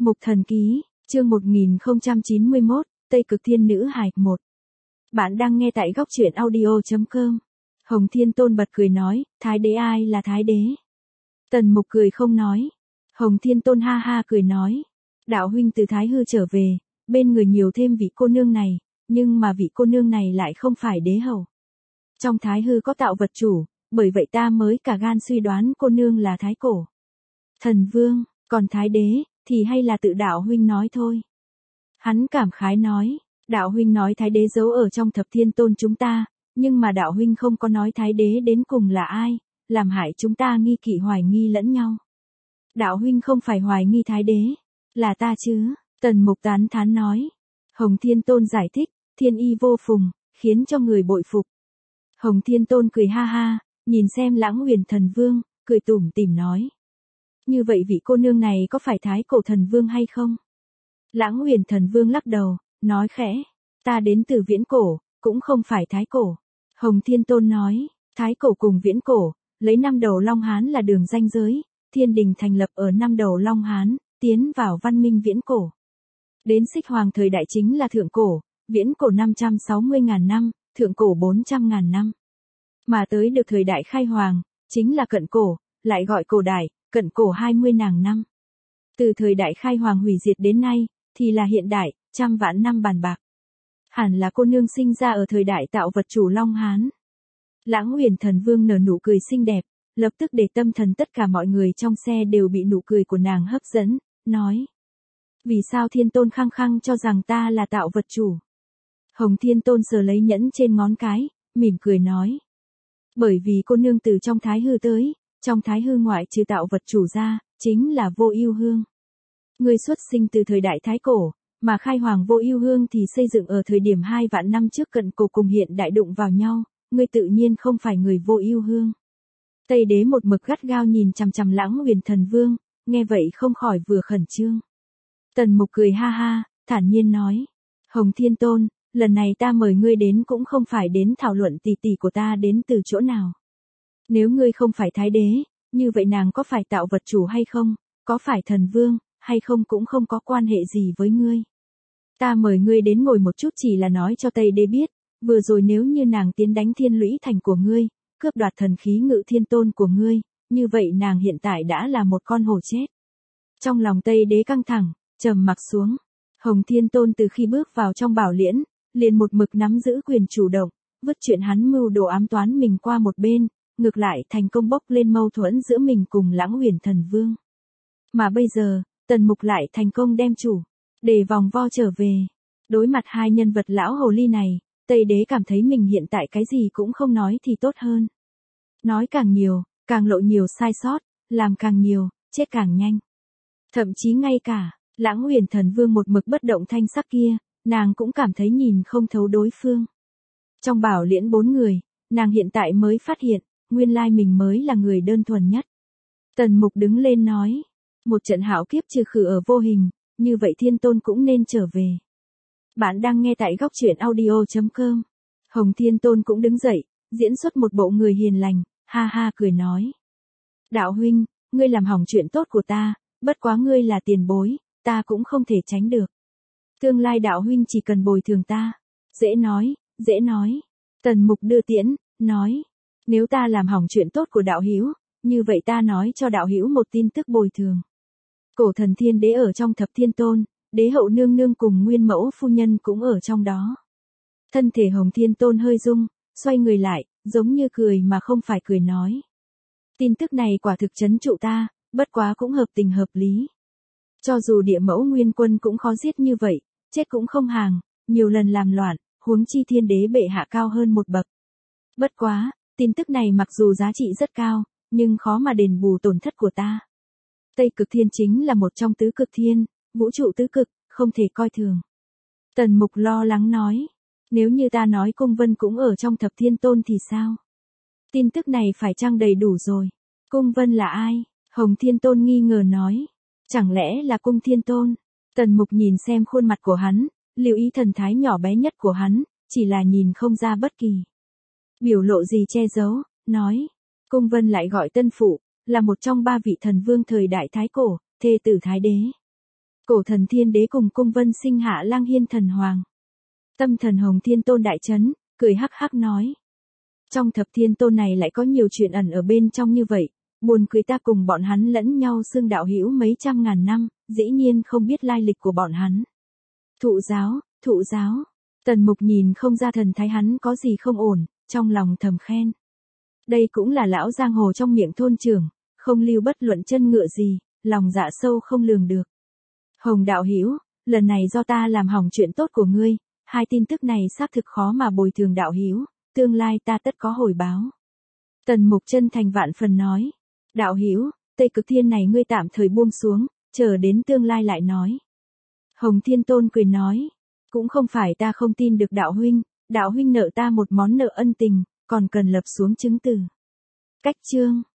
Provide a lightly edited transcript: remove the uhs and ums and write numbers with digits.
Mục Thần Ký, chương 1091, Tây Cực Thiên Nữ Hải 1. Bạn đang nghe tại góc truyện audio.com. Hồng Thiên Tôn bật cười nói, Thái đế ai là Thái đế? Tần Mục cười không nói. Hồng Thiên Tôn ha ha cười nói, đạo huynh từ Thái Hư trở về, bên người nhiều thêm vị cô nương này, nhưng mà vị cô nương này lại không phải đế hậu. Trong Thái Hư có tạo vật chủ, bởi vậy ta mới cả gan suy đoán cô nương là Thái Cổ Thần Vương, còn Thái đế thì hay là tự đạo huynh nói thôi. Hắn cảm khái nói, đạo huynh nói Thái đế giấu ở trong Thập Thiên Tôn chúng ta, nhưng mà đạo huynh không có nói Thái đế đến cùng là ai, làm hại chúng ta nghi kỵ hoài nghi lẫn nhau. Đạo huynh không phải hoài nghi Thái đế, là ta chứ? Tần Mục tán thán nói. Hồng Thiên Tôn giải thích, thiên y vô phùng, khiến cho người bội phục. Hồng Thiên Tôn cười ha ha, nhìn xem Lãng Huyền Thần Vương, cười tủm tỉm nói. Như vậy vị cô nương này có phải Thái Cổ Thần Vương hay không? Lãng Huyền Thần Vương lắc đầu, nói khẽ, ta đến từ viễn cổ, cũng không phải Thái Cổ. Hồng Thiên Tôn nói, Thái Cổ cùng viễn cổ, lấy năm đầu Long Hán là đường ranh giới, thiên đình thành lập ở năm đầu Long Hán, tiến vào văn minh viễn cổ. Đến Xích Hoàng thời đại chính là thượng cổ, viễn cổ 560.000 năm, thượng cổ 400.000 năm. Mà tới được thời đại Khai Hoàng, chính là cận cổ, lại gọi cổ đại, cận cổ 20.000 năm. Từ thời đại Khai Hoàng hủy diệt đến nay, thì là hiện đại, trăm vạn năm bàn bạc. Hẳn là cô nương sinh ra ở thời đại tạo vật chủ Long Hán. Lãng Huyền Thần Vương nở nụ cười xinh đẹp, lập tức để tâm thần tất cả mọi người trong xe đều bị nụ cười của nàng hấp dẫn, nói. Vì sao Thiên Tôn khăng khăng cho rằng ta là tạo vật chủ? Hồng Thiên Tôn sờ lấy nhẫn trên ngón cái, mỉm cười nói. Bởi vì cô nương từ trong Thái Hư tới, trong Thái Hư ngoại trừ tạo vật chủ ra, chính là Vô Ưu Hương. Ngươi xuất sinh từ thời đại Thái Cổ, mà Khai Hoàng Vô Ưu Hương thì xây dựng ở thời điểm 2 vạn năm trước cận cổ cùng hiện đại đụng vào nhau, ngươi tự nhiên không phải người Vô Ưu Hương. Tây Đế một mực gắt gao nhìn chằm chằm Lãng Huyền Thần Vương, nghe vậy không khỏi vừa khẩn trương. Tần Mục cười ha ha, thản nhiên nói, Hồng Thiên Tôn, lần này ta mời ngươi đến cũng không phải đến thảo luận tỷ tỷ của ta đến từ chỗ nào. Nếu ngươi không phải Thái đế, như vậy nàng có phải tạo vật chủ hay không, có phải thần vương, hay không cũng không có quan hệ gì với ngươi. Ta mời ngươi đến ngồi một chút chỉ là nói cho Tây Đế biết, vừa rồi nếu như nàng tiến đánh Thiên Lũy Thành của ngươi, cướp đoạt thần khí Ngự Thiên Tôn của ngươi, như vậy nàng hiện tại đã là một con hổ chết. Trong lòng Tây Đế căng thẳng, trầm mặc xuống. Hồng Thiên Tôn từ khi bước vào trong Bảo Liễn, liền một mực nắm giữ quyền chủ động, vứt chuyện hắn mưu đồ ám toán mình qua một bên, ngược lại thành công bốc lên mâu thuẫn giữa mình cùng Lãng Huyền Thần Vương. Mà bây giờ, Tần Mục lại thành công đem chủ để vòng vo trở về. Đối mặt hai nhân vật lão hồ ly này, Tây Đế cảm thấy mình hiện tại cái gì cũng không nói thì tốt hơn. Nói càng nhiều, càng lộ nhiều sai sót, làm càng nhiều, chết càng nhanh. Thậm chí ngay cả Lãng Huyền Thần Vương một mực bất động thanh sắc kia, nàng cũng cảm thấy nhìn không thấu đối phương. Trong Bảo Liễn 4 người, nàng hiện tại mới phát hiện, nguyên lai mình mới là người đơn thuần nhất. Tần Mục đứng lên nói, một trận hạo kiếp trừ khử ở vô hình, như vậy Thiên Tôn cũng nên trở về. Bạn đang nghe tại góc truyện audio.com. Hồng Thiên Tôn cũng đứng dậy, diễn xuất một bộ người hiền lành, ha ha cười nói. Đạo huynh, ngươi làm hỏng chuyện tốt của ta, bất quá ngươi là tiền bối, ta cũng không thể tránh được. Tương lai đạo huynh chỉ cần bồi thường ta. Dễ nói, dễ nói. Tần Mục đưa tiễn, nói. Nếu ta làm hỏng chuyện tốt của đạo hữu, như vậy ta nói cho đạo hữu một tin tức bồi thường. Cổ thần Thiên Đế ở trong Thập Thiên Tôn, Đế hậu nương nương cùng Nguyên Mẫu phu nhân cũng ở trong đó. Thân thể Hồng Thiên Tôn hơi rung, xoay người lại, giống như cười mà không phải cười nói. Tin tức này quả thực trấn trụ ta, bất quá cũng hợp tình hợp lý. Cho dù địa mẫu Nguyên Quân cũng khó giết như vậy, chết cũng không hàng, nhiều lần làm loạn, huống chi Thiên Đế bệ hạ cao hơn một bậc. Bất quá, tin tức này mặc dù giá trị rất cao, nhưng khó mà đền bù tổn thất của ta. Tây Cực Thiên chính là một trong tứ cực thiên, vũ trụ tứ cực, không thể coi thường. Tần Mục lo lắng nói, nếu như ta nói Cung Vân cũng ở trong Thập Thiên Tôn thì sao? Tin tức này phải chăng đầy đủ rồi? Cung Vân là ai? Hồng Thiên Tôn nghi ngờ nói, chẳng lẽ là Cung Thiên Tôn? Tần Mục nhìn xem khuôn mặt của hắn, lưu ý thần thái nhỏ bé nhất của hắn, chỉ là nhìn không ra bất kỳ biểu lộ gì che giấu, nói, Cung Vân lại gọi tân phụ, là một trong 3 vị thần vương thời đại Thái Cổ, thê tử Thái Đế. Cổ thần thiên đế cùng cung vân sinh hạ lang hiên thần hoàng. Tâm thần Hồng Thiên Tôn đại chấn, cười hắc hắc nói. Trong thập thiên tôn này lại có nhiều chuyện ẩn ở bên trong như vậy, buồn cười ta cùng bọn hắn lẫn nhau xưng đạo hữu mấy trăm ngàn năm, dĩ nhiên không biết lai lịch của bọn hắn. Thụ giáo, Tần Mục nhìn không ra thần thái hắn có gì không ổn, trong lòng thầm khen. Đây cũng là lão giang hồ trong miệng thôn trưởng, không lưu bất luận chân ngựa gì, lòng dạ sâu không lường được. Hồng đạo hữu, lần này do ta làm hỏng chuyện tốt của ngươi, hai tin tức này xác thực khó mà bồi thường đạo hữu, tương lai ta tất có hồi báo. Tần Mục chân thành vạn phần nói, đạo hữu, Tây Cực Thiên này ngươi tạm thời buông xuống, chờ đến tương lai lại nói. Hồng Thiên Tôn cười nói, cũng không phải ta không tin được đạo huynh nợ ta một món nợ ân tình, còn cần lập xuống chứng từ. Cách chương